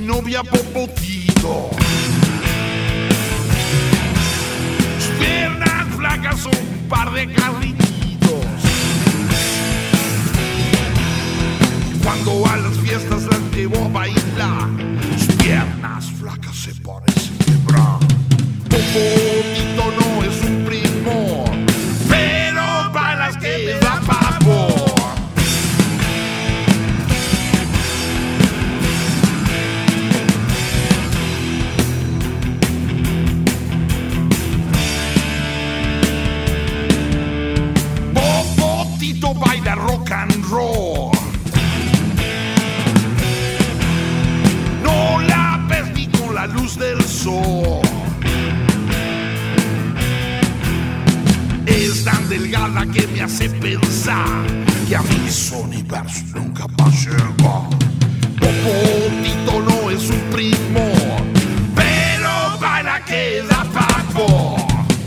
novia Popotito. Sus piernas flacas son un par de carrilitos. Cuando a las fiestas las llevo a bailar, sus piernas flacas se parecen quebrar. Popotito no es un primo, pero para las que da pavor. Popotito baila rock and roll. No la ves ni con la luz del sol. Es tan delgada que me hace pensar que a mis universos nunca va a llegar. Popotito no es un primo, pero para que da pavor.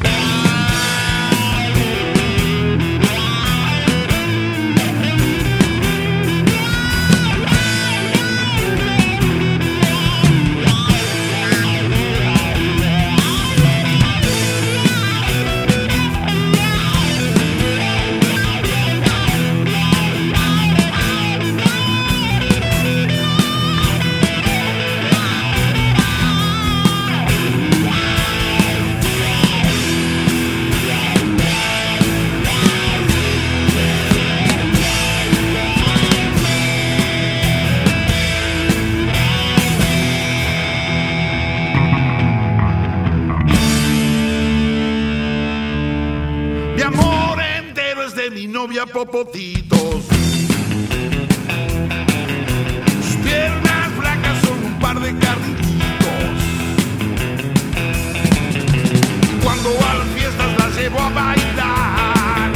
Mi amor entero es de mi novia Popotitos. Sus piernas flacas son un par de carrilitos. Cuando a las fiestas las llevo a bailar,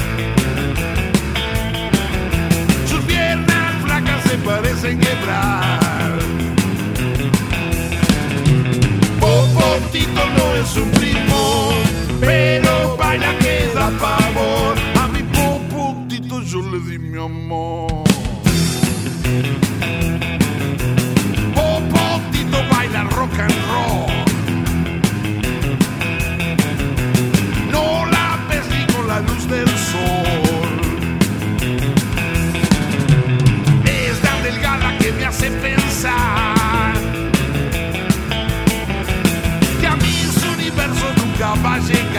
sus piernas flacas se parecen quebrar. Popotito no es un primo, pero baila que da pavor. A mi Popotito yo le di mi amor. Popotito baila rock and roll. No la ves ni con la luz del sol. Es tan delgada que me hace pensar que a mis universos nunca va a llegar.